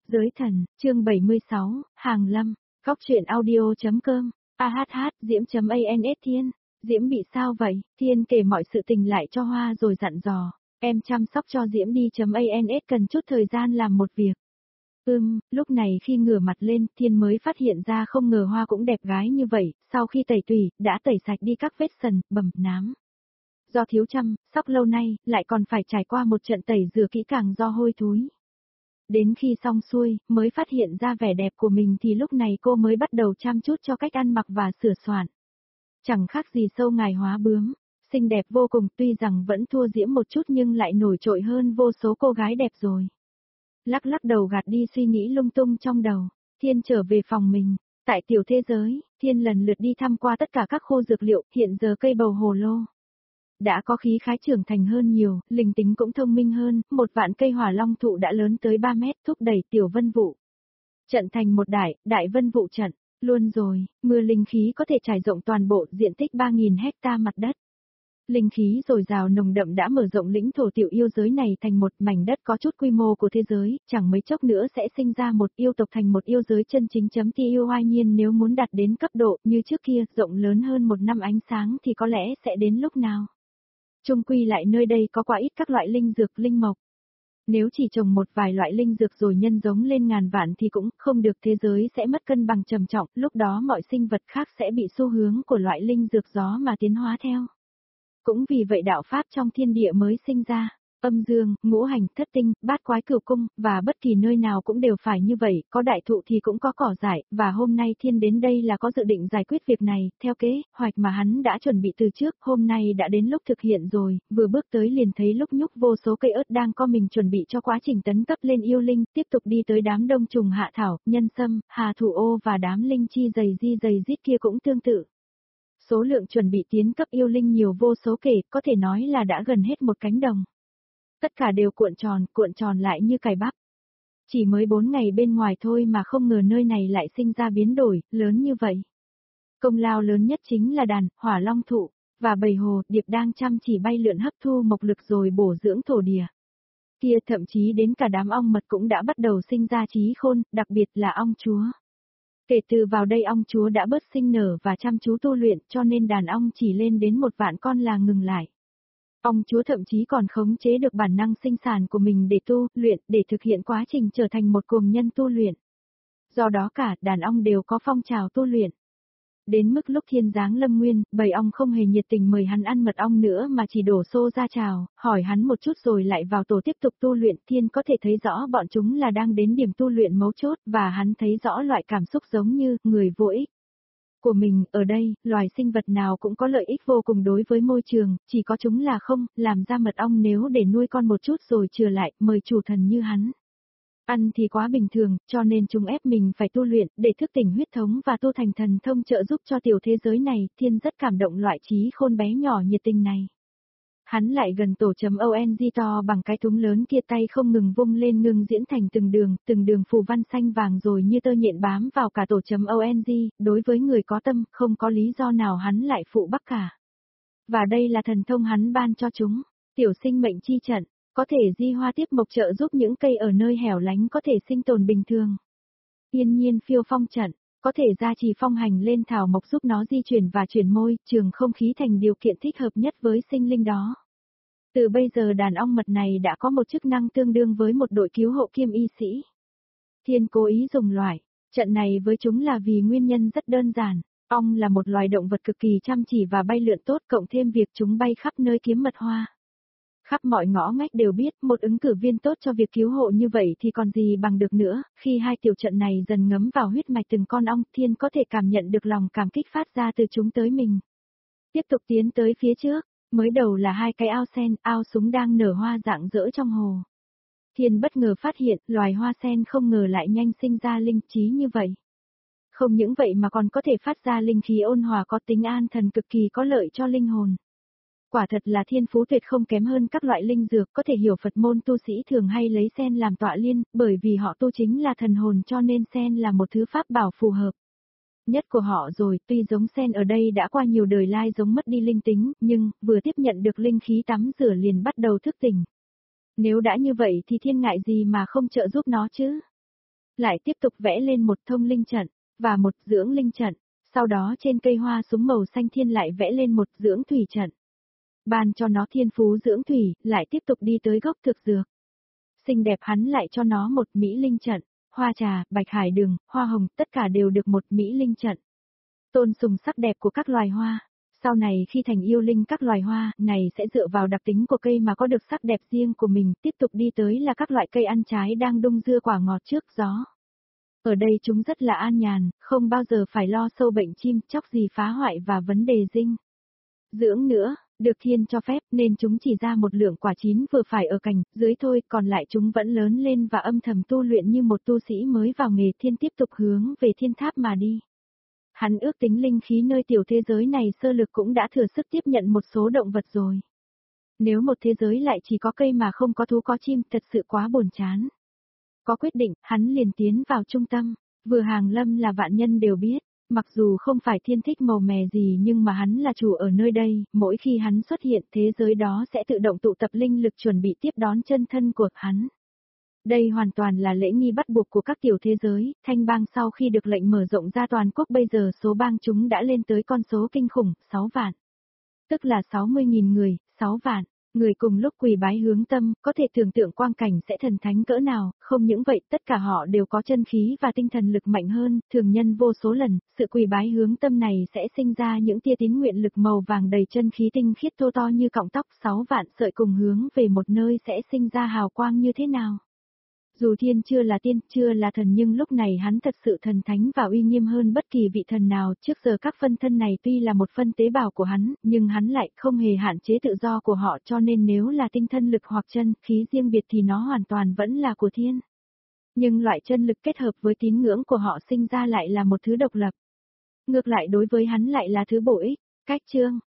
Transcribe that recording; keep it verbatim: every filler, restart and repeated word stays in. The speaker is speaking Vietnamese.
Giới thần, chương bảy mươi sáu, Hàng Lâm, Góc truyện audio.com, ahh, diễm.ans Thiên, Diễm bị sao vậy? Thiên kể mọi sự tình lại cho Hoa rồi dặn dò, em chăm sóc cho Diễm đi.ans cần chút thời gian làm một việc. Ừm, lúc này khi ngửa mặt lên, Thiên mới phát hiện ra không ngờ Hoa cũng đẹp gái như vậy, sau khi tẩy tủy, đã tẩy sạch đi các vết sần, bầm, nám. Do thiếu chăm sóc lâu nay, lại còn phải trải qua một trận tẩy rửa kỹ càng do hôi thối. Đến khi xong xuôi, mới phát hiện ra vẻ đẹp của mình thì lúc này cô mới bắt đầu chăm chút cho cách ăn mặc và sửa soạn. Chẳng khác gì sâu ngài hóa bướm, xinh đẹp vô cùng, tuy rằng vẫn thua Diễm một chút nhưng lại nổi trội hơn vô số cô gái đẹp rồi. Lắc lắc đầu gạt đi suy nghĩ lung tung trong đầu, Thiên trở về phòng mình. Tại tiểu thế giới, Thiên lần lượt đi thăm qua tất cả các khu dược liệu, hiện giờ cây bầu hồ lô đã có khí khái trưởng thành hơn nhiều, linh tính cũng thông minh hơn, một vạn cây hỏa long thụ đã lớn tới ba mét, thúc đẩy tiểu vân vụ trận thành một đại, đại vân vụ trận. Luôn rồi, mưa linh khí có thể trải rộng toàn bộ diện tích ba nghìn hecta mặt đất. Linh khí dồi dào nồng đậm đã mở rộng lĩnh thổ tiểu yêu giới này thành một mảnh đất có chút quy mô của thế giới, chẳng mấy chốc nữa sẽ sinh ra một yêu tộc thành một yêu giới chân chính chấm tiêu. Hoài nhiên nếu muốn đạt đến cấp độ như trước kia, rộng lớn hơn một năm ánh sáng thì có lẽ sẽ đến lúc nào. Chung quy lại nơi đây có quá ít các loại linh dược, linh mộc. Nếu chỉ trồng một vài loại linh dược rồi nhân giống lên ngàn vạn thì cũng không được, thế giới sẽ mất cân bằng trầm trọng, lúc đó mọi sinh vật khác sẽ bị xu hướng của loại linh dược gió mà tiến hóa theo. Cũng vì vậy đạo pháp trong thiên địa mới sinh ra. Âm dương, ngũ hành, thất tinh, bát quái cửu cung, và bất kỳ nơi nào cũng đều phải như vậy, có đại thụ thì cũng có cỏ dại, và hôm nay Thiên đến đây là có dự định giải quyết việc này, theo kế hoạch mà hắn đã chuẩn bị từ trước, hôm nay đã đến lúc thực hiện rồi, vừa bước tới liền thấy lúc nhúc vô số cây ớt đang co mình chuẩn bị cho quá trình tấn cấp lên yêu linh, tiếp tục đi tới đám đông trùng hạ thảo, nhân sâm, hà thủ ô và đám linh chi dày di dày dít kia cũng tương tự. Số lượng chuẩn bị tiến cấp yêu linh nhiều vô số kể, có thể nói là đã gần hết một cánh đồng. Tất cả đều cuộn tròn, cuộn tròn lại như cải bắp. Chỉ mới bốn ngày bên ngoài thôi mà không ngờ nơi này lại sinh ra biến đổi, lớn như vậy. Công lao lớn nhất chính là đàn, hỏa long thụ, và bầy hồ, điệp đang chăm chỉ bay lượn hấp thu mộc lực rồi bổ dưỡng thổ địa. Kia thậm chí đến cả đám ong mật cũng đã bắt đầu sinh ra trí khôn, đặc biệt là ong chúa. Kể từ vào đây ong chúa đã bớt sinh nở và chăm chú tu luyện cho nên đàn ong chỉ lên đến một vạn con là ngừng lại. Ong chúa thậm chí còn khống chế được bản năng sinh sản của mình để tu, luyện, để thực hiện quá trình trở thành một cuồng nhân tu luyện. Do đó cả đàn ong đều có phong trào tu luyện. Đến mức lúc Thiên giáng lâm nguyên, bầy ong không hề nhiệt tình mời hắn ăn mật ong nữa mà chỉ đổ xô ra chào, hỏi hắn một chút rồi lại vào tổ tiếp tục tu luyện. Thiên có thể thấy rõ bọn chúng là đang đến điểm tu luyện mấu chốt và hắn thấy rõ loại cảm xúc giống như người vô ích của mình. Ở đây, loài sinh vật nào cũng có lợi ích vô cùng đối với môi trường, chỉ có chúng là không, làm ra mật ong nếu để nuôi con một chút rồi chừa lại, mời chủ thần như hắn. Ăn thì quá bình thường, cho nên chúng ép mình phải tu luyện, để thức tỉnh huyết thống và tu thành thần thông trợ giúp cho tiểu thế giới này. Thiên rất cảm động loại trí khôn bé nhỏ nhiệt tình này. Hắn lại gần tổ.ong to bằng cái thúng lớn kia, tay không ngừng vung lên ngưng diễn thành từng đường, từng đường phù văn xanh vàng rồi như tơ nhện bám vào cả tổ.ong, đối với người có tâm, không có lý do nào hắn lại phụ bắc cả. Và đây là thần thông hắn ban cho chúng, tiểu sinh mệnh chi trận, có thể di hoa tiếp mộc trợ giúp những cây ở nơi hẻo lánh có thể sinh tồn bình thường. Yên nhiên phiêu phong trận, có thể gia trì phong hành lên thảo mộc giúp nó di chuyển và chuyển môi, trường không khí thành điều kiện thích hợp nhất với sinh linh đó. Từ bây giờ đàn ong mật này đã có một chức năng tương đương với một đội cứu hộ kiêm y sĩ. Thiên cố ý dùng loại trận này với chúng là vì nguyên nhân rất đơn giản. Ong là một loài động vật cực kỳ chăm chỉ và bay lượn tốt, cộng thêm việc chúng bay khắp nơi kiếm mật hoa. Khắp mọi ngõ ngách đều biết một ứng cử viên tốt cho việc cứu hộ như vậy thì còn gì bằng được nữa. Khi hai tiểu trận này dần ngấm vào huyết mạch từng con ong, Thiên có thể cảm nhận được lòng cảm kích phát ra từ chúng tới mình. Tiếp tục tiến tới phía trước, mới đầu là hai cái ao sen, ao súng đang nở hoa rạng rỡ trong hồ. Thiên bất ngờ phát hiện loài hoa sen không ngờ lại nhanh sinh ra linh trí như vậy. Không những vậy mà còn có thể phát ra linh khí ôn hòa có tính an thần cực kỳ có lợi cho linh hồn. Quả thật là thiên phú tuyệt không kém hơn các loại linh dược, có thể hiểu Phật môn tu sĩ thường hay lấy sen làm tọa liên, bởi vì họ tu chính là thần hồn cho nên sen là một thứ pháp bảo phù hợp nhất của họ rồi. Tuy giống sen ở đây đã qua nhiều đời lai giống mất đi linh tính, nhưng vừa tiếp nhận được linh khí tắm rửa liền bắt đầu thức tỉnh. Nếu đã như vậy thì Thiên ngại gì mà không trợ giúp nó chứ? lại tiếp tục vẽ lên một thông linh trận, và một dưỡng linh trận, sau đó trên cây hoa súng màu xanh thiên lại vẽ lên một dưỡng thủy trận. Ban cho nó thiên phú dưỡng thủy, lại tiếp tục đi tới gốc thực dược. Xinh đẹp hắn lại cho nó một mỹ linh trận, hoa trà, bạch hải đường, hoa hồng, tất cả đều được một mỹ linh trận. Tôn sùng sắc đẹp của các loài hoa. Sau này khi thành yêu linh các loài hoa này sẽ dựa vào đặc tính của cây mà có được sắc đẹp riêng của mình, tiếp tục đi tới là các loại cây ăn trái đang đung dưa quả ngọt trước gió. Ở đây chúng rất là an nhàn, không bao giờ phải lo sâu bệnh chim chóc gì phá hoại và vấn đề dinh dưỡng nữa, được thiên cho phép nên chúng chỉ ra một lượng quả chín vừa phải ở cành dưới thôi, còn lại chúng vẫn lớn lên và âm thầm tu luyện như một tu sĩ mới vào nghề. Thiên tiếp tục hướng về thiên tháp mà đi. Hắn ước tính linh khí nơi tiểu thế giới này sơ lược cũng đã thừa sức tiếp nhận một số động vật rồi. Nếu một thế giới lại chỉ có cây mà không có thú có chim, thật sự quá buồn chán. Có quyết định, hắn liền tiến vào trung tâm. Vừa hàng lâm là vạn nhân đều biết, mặc dù không phải thiên thích màu mè gì nhưng mà hắn là chủ ở nơi đây, mỗi khi hắn xuất hiện thế giới đó sẽ tự động tụ tập linh lực chuẩn bị tiếp đón chân thân của hắn. Đây hoàn toàn là lễ nghi bắt buộc của các tiểu thế giới. Thanh bang sau khi được lệnh mở rộng ra toàn quốc bây giờ số bang chúng đã lên tới con số kinh khủng, sáu vạn. Tức là sáu mươi nghìn người, sáu vạn. Người cùng lúc quỳ bái hướng tâm, có thể tưởng tượng quang cảnh sẽ thần thánh cỡ nào. Không những vậy, tất cả họ đều có chân khí và tinh thần lực mạnh hơn thường nhân vô số lần. Sự quỳ bái hướng tâm này sẽ sinh ra những tia tín nguyện lực màu vàng đầy chân khí tinh khiết thô to như cọng tóc. Sáu vạn sợi cùng hướng về một nơi sẽ sinh ra hào quang như thế nào. Dù thiên chưa là tiên, chưa là thần, nhưng lúc này hắn thật sự thần thánh và uy nghiêm hơn bất kỳ vị thần nào. Trước giờ các phân thân này tuy là một phân tế bào của hắn, nhưng hắn lại không hề hạn chế tự do của họ, cho nên nếu là tinh thân lực hoặc chân khí riêng biệt thì nó hoàn toàn vẫn là của thiên. Nhưng loại chân lực kết hợp với tín ngưỡng của họ sinh ra lại là một thứ độc lập. Ngược lại đối với hắn lại là thứ bổ ích. Cách chương